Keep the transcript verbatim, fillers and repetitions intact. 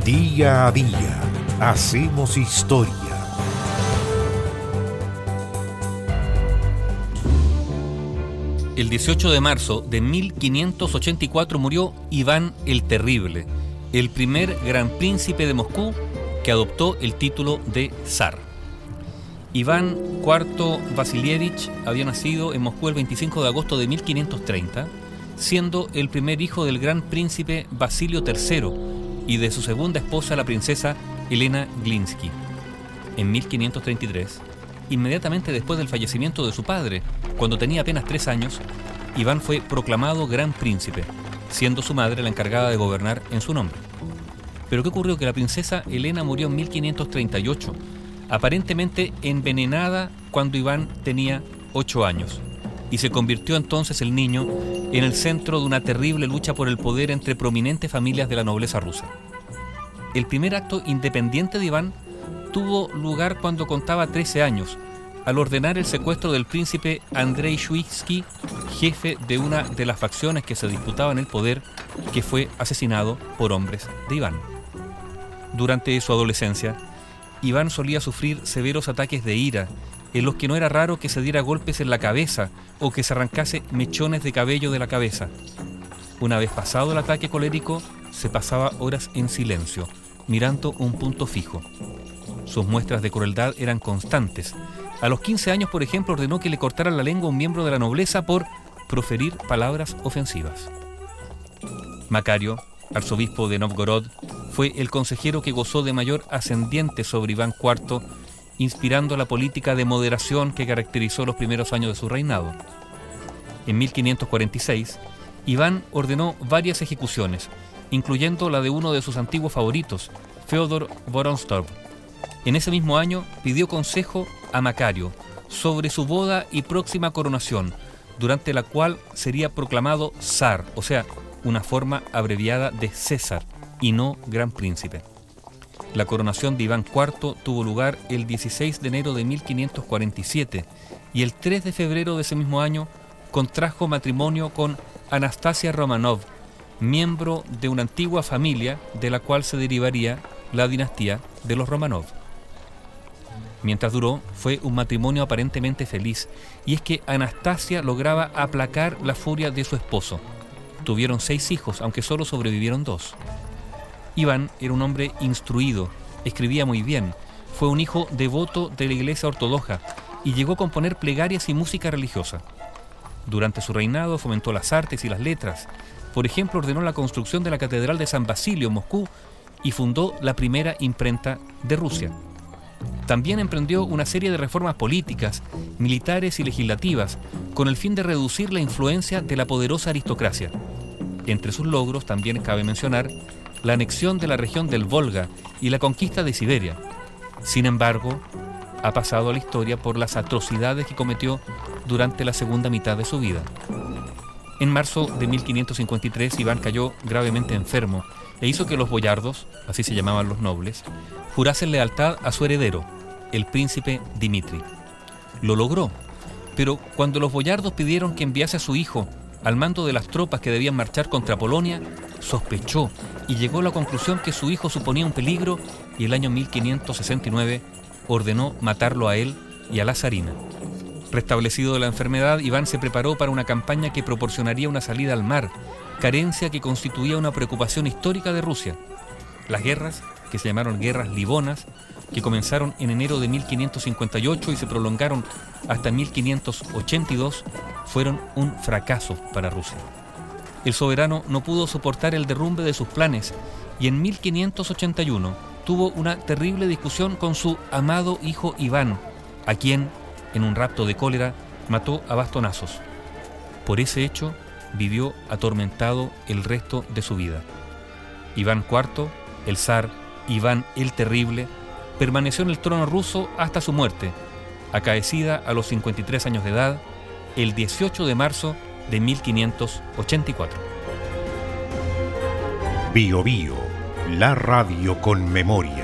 Día a día hacemos historia. El dieciocho de marzo de mil quinientos ochenta y cuatro murió Iván el Terrible, el primer gran príncipe de Moscú que adoptó el título de zar. Iván cuarto Vasilievich había nacido en Moscú el veinticinco de agosto de mil quinientos treinta, siendo el primer hijo del gran príncipe Basilio tercero y de su segunda esposa, la princesa Elena Glinsky. En mil quinientos treinta y tres, inmediatamente después del fallecimiento de su padre, cuando tenía apenas tres años, Iván fue proclamado gran príncipe, siendo su madre la encargada de gobernar en su nombre. Pero ¿qué ocurrió? Que la princesa Elena murió en mil quinientos treinta y ocho, aparentemente envenenada cuando Iván tenía ocho años, y se convirtió entonces el niño en el centro de una terrible lucha por el poder entre prominentes familias de la nobleza rusa. El primer acto independiente de Iván tuvo lugar cuando contaba trece años, al ordenar el secuestro del príncipe Andrei Shuisky, jefe de una de las facciones que se disputaban el poder, que fue asesinado por hombres de Iván. Durante su adolescencia, Iván solía sufrir severos ataques de ira, en los que no era raro que se diera golpes en la cabeza o que se arrancase mechones de cabello de la cabeza. Una vez pasado el ataque colérico, se pasaba horas en silencio, mirando un punto fijo. Sus muestras de crueldad eran constantes. A los quince años, por ejemplo, ordenó que le cortaran la lengua a un miembro de la nobleza por proferir palabras ofensivas. Macario, arzobispo de Novgorod, fue el consejero que gozó de mayor ascendiente sobre Iván cuarto, inspirando la política de moderación que caracterizó los primeros años de su reinado. En mil quinientos cuarenta y seis, Iván ordenó varias ejecuciones, incluyendo la de uno de sus antiguos favoritos, Feodor Vorontsov. En ese mismo año pidió consejo a Macario sobre su boda y próxima coronación, durante la cual sería proclamado zar, o sea, una forma abreviada de César, y no gran príncipe. La coronación de Iván cuarto tuvo lugar el dieciséis de enero de mil quinientos cuarenta y siete y el tres de febrero de ese mismo año contrajo matrimonio con Anastasia Romanov, miembro de una antigua familia de la cual se derivaría la dinastía de los Romanov. Mientras duró, fue un matrimonio aparentemente feliz, y es que Anastasia lograba aplacar la furia de su esposo. Tuvieron seis hijos, aunque solo sobrevivieron dos. Iván era un hombre instruido, escribía muy bien, fue un hijo devoto de la Iglesia Ortodoxa y llegó a componer plegarias y música religiosa. Durante su reinado fomentó las artes y las letras. Por ejemplo, ordenó la construcción de la Catedral de San Basilio en Moscú y fundó la primera imprenta de Rusia. También emprendió una serie de reformas políticas, militares y legislativas con el fin de reducir la influencia de la poderosa aristocracia. Entre sus logros también cabe mencionar la anexión de la región del Volga y la conquista de Siberia. Sin embargo, ha pasado a la historia por las atrocidades que cometió durante la segunda mitad de su vida. En marzo de mil quinientos cincuenta y tres, Iván cayó gravemente enfermo e hizo que los boyardos, así se llamaban los nobles, jurasen lealtad a su heredero, el príncipe Dmitri. Lo logró, pero cuando los boyardos pidieron que enviase a su hijo al mando de las tropas que debían marchar contra Polonia, sospechó y llegó a la conclusión que su hijo suponía un peligro, y el año mil quinientos sesenta y nueve ordenó matarlo a él y a la zarina. Restablecido de la enfermedad, Iván se preparó para una campaña que proporcionaría una salida al mar, carencia que constituía una preocupación histórica de Rusia. Las guerras, que se llamaron guerras libonas, que comenzaron en enero de mil quinientos cincuenta y ocho y se prolongaron hasta mil quinientos ochenta y dos, fueron un fracaso para Rusia. El soberano no pudo soportar el derrumbe de sus planes y en mil quinientos ochenta y uno tuvo una terrible discusión con su amado hijo Iván, a quien, en un rapto de cólera, mató a bastonazos. Por ese hecho, vivió atormentado el resto de su vida. Iván cuarto, el zar Iván el Terrible, permaneció en el trono ruso hasta su muerte, acaecida a los cincuenta y tres años de edad, el dieciocho de marzo de mil quinientos ochenta y cuatro. Bio Bio, la radio con memoria.